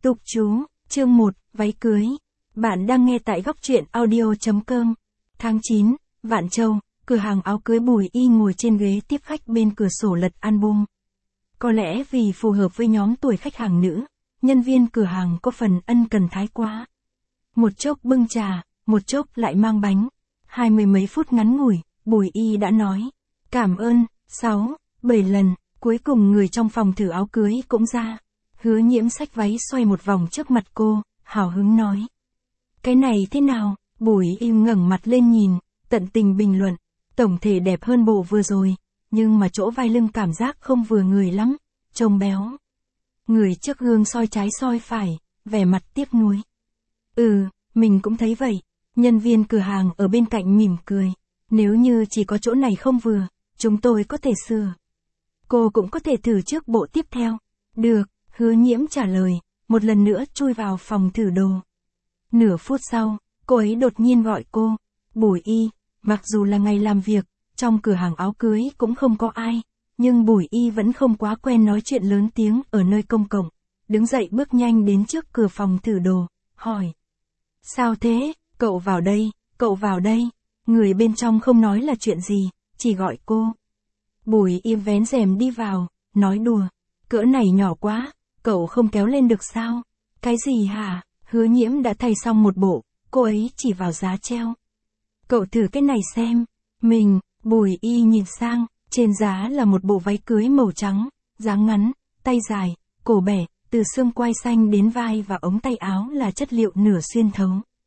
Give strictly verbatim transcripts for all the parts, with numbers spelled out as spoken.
Tục chú, chương một, váy cưới. Bạn đang nghe tại góc truyện audio chấm com. Tháng chín, Vạn Châu, cửa hàng áo cưới Bùi Y ngồi trên ghế tiếp khách bên cửa sổ lật album. Có lẽ vì phù hợp với nhóm tuổi khách hàng nữ, nhân viên cửa hàng có phần ân cần thái quá. Một chốc bưng trà, một chốc lại mang bánh. Hai mươi mấy phút ngắn ngủi, Bùi Y đã nói, cảm ơn, sáu, bảy lần, cuối cùng người trong phòng thử áo cưới cũng ra. Hứa Nhiễm xách váy xoay một vòng trước mặt cô, hào hứng nói. Cái này thế nào? Bùi Y ngẩng mặt lên nhìn, tận tình bình luận. Tổng thể đẹp hơn bộ vừa rồi, nhưng mà chỗ vai lưng cảm giác không vừa người lắm, trông béo. Người trước gương soi trái soi phải, vẻ mặt tiếc nuối. Ừ, mình cũng thấy vậy. Nhân viên cửa hàng ở bên cạnh mỉm cười. Nếu như chỉ có chỗ này không vừa, chúng tôi có thể sửa. Cô cũng có thể thử trước bộ tiếp theo. Được, Hứa Nhiễm trả lời, một lần nữa chui vào phòng thử đồ. Nửa phút sau, cô ấy đột nhiên gọi cô. Bùi Y, mặc dù là ngày làm việc, trong cửa hàng áo cưới cũng không có ai, nhưng Bùi Y vẫn không quá quen nói chuyện lớn tiếng ở nơi công cộng. Đứng dậy bước nhanh đến trước cửa phòng thử đồ, hỏi. Sao thế, cậu vào đây, cậu vào đây. Người bên trong không nói là chuyện gì, chỉ gọi cô. Bùi Y vén rèm đi vào, nói đùa. Cỡ này nhỏ quá, cậu không kéo lên được sao? Cái gì hả? Hứa Nhiễm đã thay xong một bộ, cô ấy chỉ vào giá treo. Cậu thử cái này xem. Mình, Bùi Y nhìn sang, trên giá là một bộ váy cưới màu trắng, dáng ngắn, tay dài, cổ bẻ, từ xương quai xanh đến vai và ống tay áo là chất liệu nửa xuyên thấu.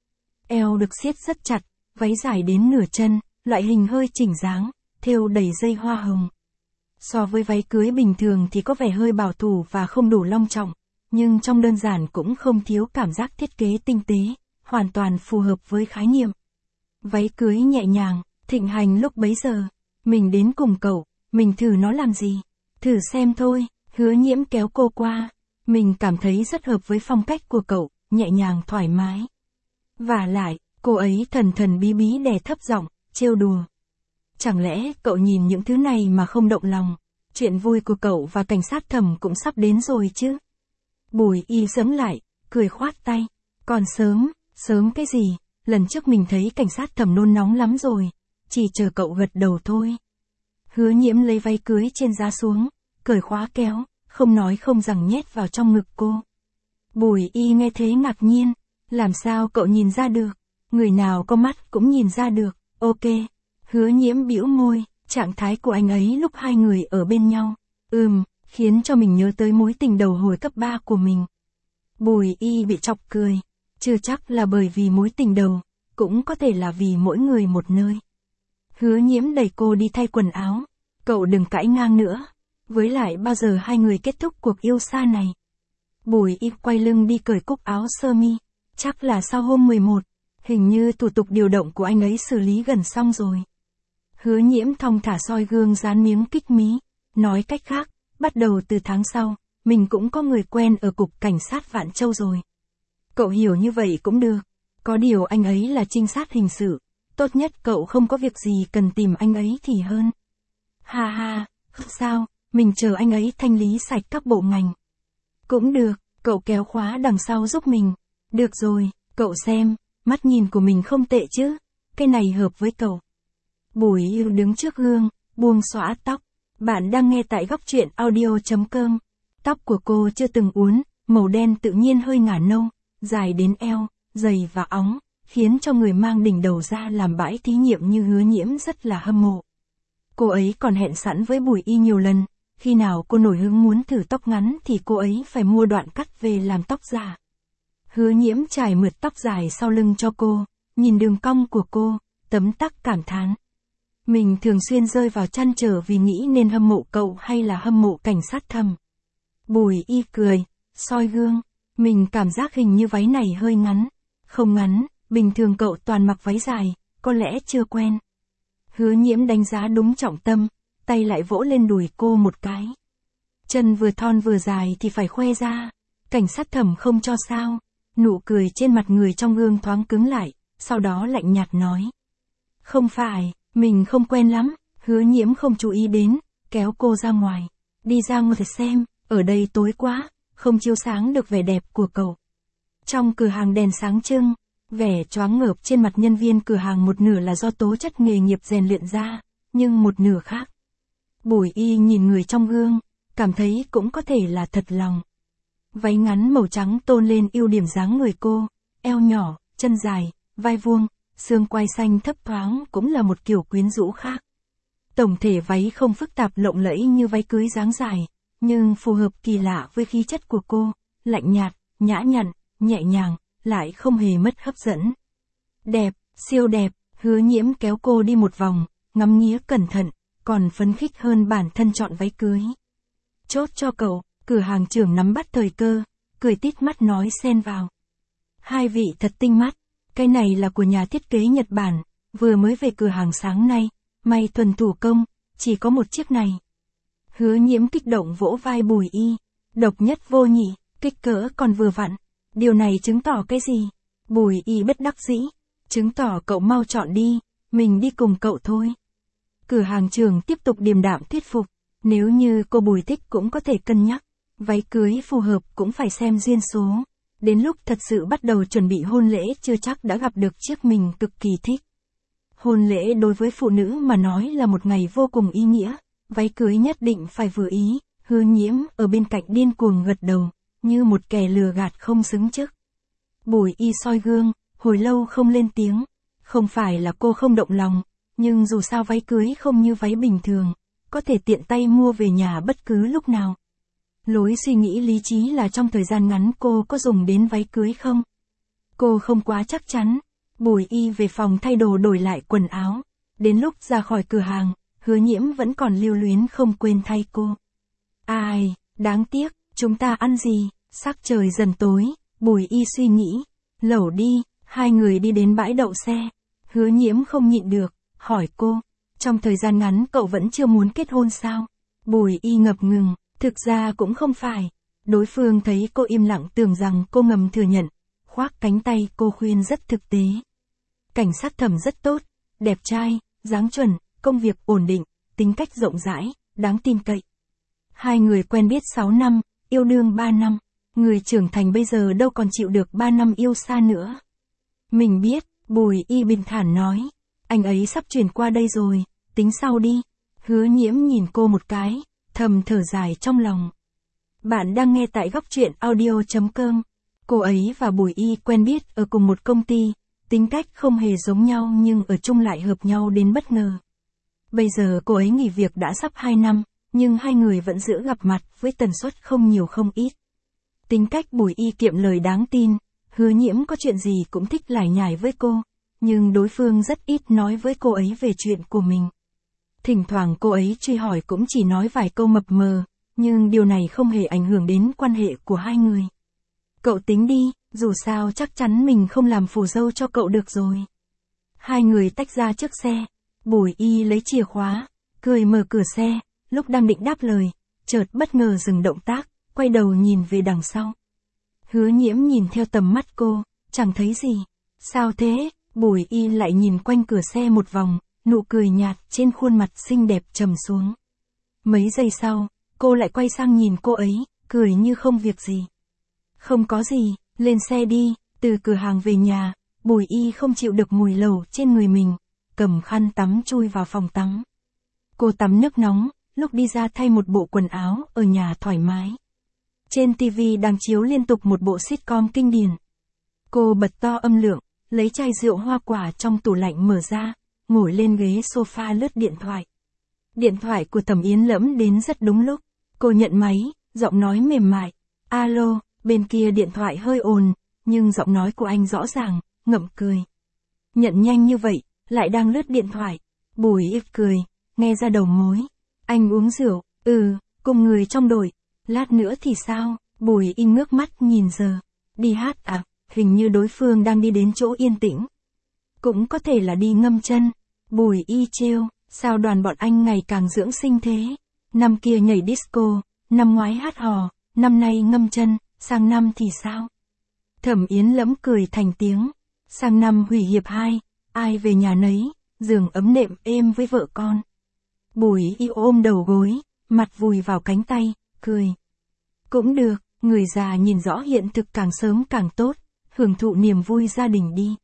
Eo được siết rất chặt, váy dài đến nửa chân, loại hình hơi chỉnh dáng, thêu đầy dây hoa hồng. So với váy cưới bình thường thì có vẻ hơi bảo thủ và không đủ long trọng, nhưng trong đơn giản cũng không thiếu cảm giác thiết kế tinh tế, hoàn toàn phù hợp với khái niệm. Váy cưới nhẹ nhàng, thịnh hành lúc bấy giờ. Mình đến cùng cậu, mình thử nó làm gì? Thử xem thôi, Hứa Nhiễm kéo cô qua. Mình cảm thấy rất hợp với phong cách của cậu, nhẹ nhàng thoải mái. Và lại, cô ấy thần thần bí bí đè thấp giọng, trêu đùa. Chẳng lẽ cậu nhìn những thứ này mà không động lòng? Chuyện vui của cậu và cảnh sát thẩm cũng sắp đến rồi chứ? Bùi Y sớm lại, cười khoát tay. Còn sớm, sớm cái gì? Lần trước mình thấy cảnh sát thẩm nôn nóng lắm rồi. Chỉ chờ cậu gật đầu thôi. Hứa Nhiễm lấy váy cưới trên giá xuống, cởi khóa kéo, không nói không rằng nhét vào trong ngực cô. Bùi Y nghe thế ngạc nhiên. Làm sao cậu nhìn ra được? Người nào có mắt cũng nhìn ra được. Ok. Hứa Nhiễm bĩu môi, trạng thái của anh ấy lúc hai người ở bên nhau. Ừm, khiến cho mình nhớ tới mối tình đầu hồi cấp ba của mình. Bùi Y bị chọc cười. Chưa chắc là bởi vì mối tình đầu, cũng có thể là vì mỗi người một nơi. Hứa Nhiễm đẩy cô đi thay quần áo. Cậu đừng cãi ngang nữa. Với lại bao giờ hai người kết thúc cuộc yêu xa này? Bùi Y quay lưng đi cởi cúc áo sơ mi. Chắc là sau hôm mười một. Hình như thủ tục điều động của anh ấy xử lý gần xong rồi. Hứa Nhiễm thong thả soi gương dán miếng kích mí. Nói cách khác, bắt đầu từ tháng sau, mình cũng có người quen ở cục cảnh sát Vạn Châu rồi. Cậu hiểu như vậy cũng được. Có điều anh ấy là trinh sát hình sự. Tốt nhất cậu không có việc gì cần tìm anh ấy thì hơn. Ha ha, sao, mình chờ anh ấy thanh lý sạch các bộ ngành. Cũng được, cậu kéo khóa đằng sau giúp mình. Được rồi, cậu xem, mắt nhìn của mình không tệ chứ. Cái này hợp với cậu. Bùi Y đứng trước gương, buông xõa tóc. Bạn đang nghe tại góc truyện audio chấm com. Tóc của cô chưa từng uốn, màu đen tự nhiên hơi ngả nâu, dài đến eo, dày và óng, khiến cho người mang đỉnh đầu ra làm bãi thí nghiệm như Hứa Nhiễm rất là hâm mộ. Cô ấy còn hẹn sẵn với Bùi Y nhiều lần, khi nào cô nổi hứng muốn thử tóc ngắn thì cô ấy phải mua đoạn cắt về làm tóc giả. Hứa Nhiễm trải mượt tóc dài sau lưng cho cô, nhìn đường cong của cô, tấm tắc cảm thán. Mình thường xuyên rơi vào trăn trở vì nghĩ nên hâm mộ cậu hay là hâm mộ cảnh sát thẩm. Bùi Y cười, soi gương, mình cảm giác hình như váy này hơi ngắn. Không ngắn, bình thường cậu toàn mặc váy dài, có lẽ chưa quen. Hứa Nhiễm đánh giá đúng trọng tâm, tay lại vỗ lên đùi cô một cái. Chân vừa thon vừa dài thì phải khoe ra. Cảnh sát thẩm không cho sao? Nụ cười trên mặt người trong gương thoáng cứng lại, sau đó lạnh nhạt nói. Không phải, mình không quen lắm. Hứa Nhiễm không chú ý đến, kéo cô ra ngoài. Đi ra ngoài xem, ở đây tối quá, không chiếu sáng được vẻ đẹp của cậu. Trong cửa hàng đèn sáng trưng, vẻ choáng ngợp trên mặt nhân viên cửa hàng một nửa là do tố chất nghề nghiệp rèn luyện ra, nhưng một nửa khác. Bùi Y nhìn người trong gương, cảm thấy cũng có thể là thật lòng. Váy ngắn màu trắng tôn lên ưu điểm dáng người cô, eo nhỏ, chân dài, vai vuông, xương quai xanh thấp thoáng cũng là một kiểu quyến rũ khác. Tổng thể váy không phức tạp lộng lẫy như váy cưới dáng dài, nhưng phù hợp kỳ lạ với khí chất của cô, lạnh nhạt, nhã nhặn, nhẹ nhàng, lại không hề mất hấp dẫn. Đẹp, siêu đẹp, Hứa Nhiễm kéo cô đi một vòng, ngắm nghía cẩn thận, còn phấn khích hơn bản thân chọn váy cưới. Chốt cho cậu, cửa hàng trưởng nắm bắt thời cơ, cười tít mắt nói xen vào. Hai vị thật tinh mắt, cái này là của nhà thiết kế Nhật Bản, vừa mới về cửa hàng sáng nay, may thuần thủ công, chỉ có một chiếc này. Hứa Nhiễm kích động vỗ vai Bùi Y, độc nhất vô nhị, kích cỡ còn vừa vặn. Điều này chứng tỏ cái gì? Bùi Y bất đắc dĩ, chứng tỏ cậu mau chọn đi, mình đi cùng cậu thôi. Cửa hàng trưởng tiếp tục điềm đạm thuyết phục, nếu như cô Bùi thích cũng có thể cân nhắc, váy cưới phù hợp cũng phải xem duyên số. Đến lúc thật sự bắt đầu chuẩn bị hôn lễ chưa chắc đã gặp được chiếc mình cực kỳ thích. Hôn lễ đối với phụ nữ mà nói là một ngày vô cùng ý nghĩa, váy cưới nhất định phải vừa ý. Hứa Nhiễm ở bên cạnh điên cuồng gật đầu, như một kẻ lừa gạt không xứng chức. Bùi Y soi gương, hồi lâu không lên tiếng, không phải là cô không động lòng, nhưng dù sao váy cưới không như váy bình thường, có thể tiện tay mua về nhà bất cứ lúc nào. Lối suy nghĩ lý trí là trong thời gian ngắn cô có dùng đến váy cưới không? Cô không quá chắc chắn. Bùi Y về phòng thay đồ đổi lại quần áo. Đến lúc ra khỏi cửa hàng, Hứa Nhiễm vẫn còn lưu luyến không quên thay cô. Ai, đáng tiếc, chúng ta ăn gì? Sắc trời dần tối, Bùi Y suy nghĩ. Lẩu đi, hai người đi đến bãi đậu xe. Hứa Nhiễm không nhịn được, hỏi cô. Trong thời gian ngắn cậu vẫn chưa muốn kết hôn sao? Bùi Y ngập ngừng. Thực ra cũng không phải. Đối phương thấy cô im lặng tưởng rằng cô ngầm thừa nhận. Khoác cánh tay cô khuyên rất thực tế. Cảnh sát Thẩm rất tốt, đẹp trai, dáng chuẩn, công việc ổn định, tính cách rộng rãi, đáng tin cậy. Hai người quen biết sáu năm, yêu đương ba năm. Người trưởng thành bây giờ đâu còn chịu được ba năm yêu xa nữa. Mình biết, Bùi Y bình thản nói. Anh ấy sắp chuyển qua đây rồi, tính sau đi. Hứa Nhiễm nhìn cô một cái, thầm thở dài trong lòng. Bạn đang nghe tại góc truyện audio chấm com. Cô ấy và Bùi Y quen biết ở cùng một công ty, tính cách không hề giống nhau nhưng ở chung lại hợp nhau đến bất ngờ. Bây giờ cô ấy nghỉ việc đã sắp hai năm, nhưng hai người vẫn giữ gặp mặt với tần suất không nhiều không ít. Tính cách Bùi Y kiệm lời đáng tin, Hứa Nhiễm có chuyện gì cũng thích lải nhải với cô, nhưng đối phương rất ít nói với cô ấy về chuyện của mình. Thỉnh thoảng cô ấy truy hỏi cũng chỉ nói vài câu mập mờ, nhưng điều này không hề ảnh hưởng đến quan hệ của hai người. Cậu tính đi, dù sao chắc chắn mình không làm phù dâu cho cậu được rồi. Hai người tách ra trước xe, Bùi Y lấy chìa khóa, cười mở cửa xe, lúc đang định đáp lời, chợt bất ngờ dừng động tác, quay đầu nhìn về đằng sau. Hứa Nhiễm nhìn theo tầm mắt cô, chẳng thấy gì. Sao thế? Bùi Y lại nhìn quanh cửa xe một vòng, nụ cười nhạt trên khuôn mặt xinh đẹp trầm xuống. Mấy giây sau, cô lại quay sang nhìn cô ấy, cười như không việc gì. Không có gì, lên xe đi. Từ cửa hàng về nhà, Bùi Y không chịu được mùi lẩu trên người mình, cầm khăn tắm chui vào phòng tắm. Cô tắm nước nóng, lúc đi ra thay một bộ quần áo ở nhà thoải mái. Trên ti vi đang chiếu liên tục một bộ sitcom kinh điển. Cô bật to âm lượng, lấy chai rượu hoa quả trong tủ lạnh mở ra, ngồi lên ghế sofa lướt điện thoại. Điện thoại của Thẩm Yến Lẫm đến rất đúng lúc. Cô nhận máy, giọng nói mềm mại. Alo, bên kia điện thoại hơi ồn, nhưng giọng nói của anh rõ ràng, ngậm cười. Nhận nhanh như vậy, lại đang lướt điện thoại. Bùi Y cười, nghe ra đầu mối. Anh uống rượu, ừ, cùng người trong đội. Lát nữa thì sao? Bùi Y ngước mắt nhìn giờ. Đi hát à? Hình như đối phương đang đi đến chỗ yên tĩnh. Cũng có thể là đi ngâm chân. Bùi Y trêu, sao đoàn bọn anh ngày càng dưỡng sinh thế? Năm kia nhảy disco, năm ngoái hát hò, năm nay ngâm chân, sang năm thì sao? Thẩm Yến Lẫm cười thành tiếng. Sang năm hủy hiệp hai, ai về nhà nấy, giường ấm nệm êm với vợ con. Bùi Y ôm đầu gối, mặt vùi vào cánh tay, cười. Cũng được, Người già nhìn rõ hiện thực càng sớm càng tốt, hưởng thụ niềm vui gia đình đi.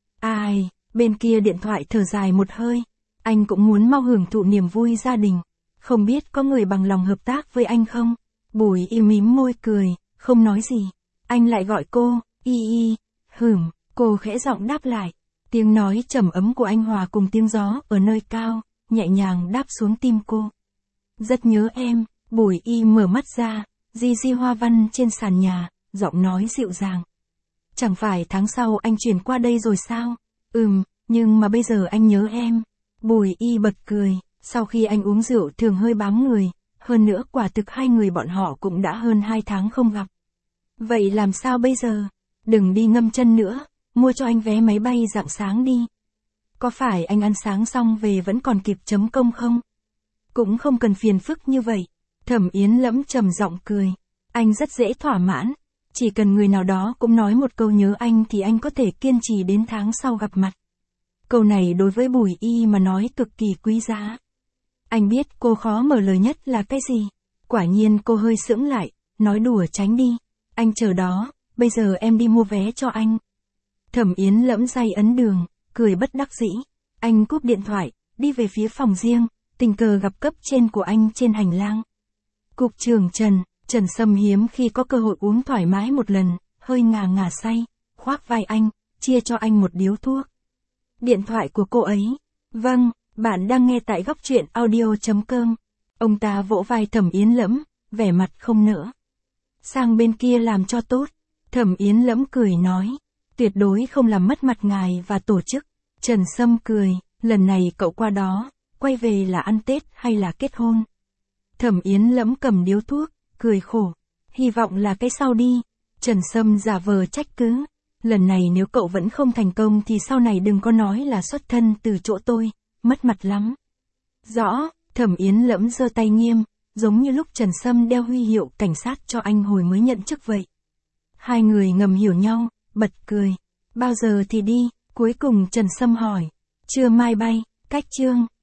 Ai, bên kia điện thoại thở dài một hơi, anh cũng muốn mau hưởng thụ niềm vui gia đình, không biết có người bằng lòng hợp tác với anh không? Bùi Y mím môi cười, không nói gì. Anh lại gọi cô, Y Y, hửm, cô khẽ giọng đáp lại. Tiếng nói trầm ấm của anh hòa cùng tiếng gió ở nơi cao, nhẹ nhàng đáp xuống tim cô. Rất nhớ em, Bùi Y mở mắt ra, di di hoa văn trên sàn nhà, giọng nói dịu dàng. Chẳng phải tháng sau anh chuyển qua đây rồi sao? Ừm, nhưng mà bây giờ anh nhớ em. Bùi Y bật cười, sau khi anh uống rượu thường hơi bám người, hơn nữa quả thực hai người bọn họ cũng đã hơn hai tháng không gặp. Vậy làm sao bây giờ? Đừng đi ngâm chân nữa, mua cho anh vé máy bay rạng sáng đi. Có phải anh ăn sáng xong về vẫn còn kịp chấm công không? Cũng không cần phiền phức như vậy. Thẩm Yến Lẫm trầm giọng cười. Anh rất dễ thỏa mãn. Chỉ cần người nào đó cũng nói một câu nhớ anh thì anh có thể kiên trì đến tháng sau gặp mặt. Câu này đối với Bùi Y mà nói cực kỳ quý giá. Anh biết cô khó mở lời nhất là cái gì. Quả nhiên cô hơi sững lại, nói đùa tránh đi. Anh chờ đó, bây giờ em đi mua vé cho anh. Thẩm Yến Lẫm day ấn đường, cười bất đắc dĩ. Anh cúp điện thoại, đi về phía phòng riêng, tình cờ gặp cấp trên của anh trên hành lang. Cục trưởng Trần, Trần Sâm hiếm khi có cơ hội uống thoải mái một lần, hơi ngà ngà say, khoác vai anh, chia cho anh một điếu thuốc. Điện thoại của cô ấy. Vâng, bạn đang nghe tại góc truyện audio chấm com. Ông ta vỗ vai Thẩm Yến Lẫm, vẻ mặt không nỡ. Sang bên kia làm cho tốt. Thẩm Yến Lẫm cười nói. Tuyệt đối không làm mất mặt ngài và tổ chức. Trần Sâm cười, lần này cậu qua đó, quay về là ăn Tết hay là kết hôn? Thẩm Yến Lẫm cầm điếu thuốc, cười khổ. Hy vọng là cái sau đi. Trần Sâm giả vờ trách cứ. Lần này nếu cậu vẫn không thành công thì sau này đừng có nói là xuất thân từ chỗ tôi, mất mặt lắm. Rõ, Thẩm Yến Lẫm giơ tay nghiêm, giống như lúc Trần Sâm đeo huy hiệu cảnh sát cho anh hồi mới nhận chức vậy. Hai người ngầm hiểu nhau, bật cười. Bao giờ thì đi? Cuối cùng Trần Sâm hỏi. Trưa mai bay, cách chương.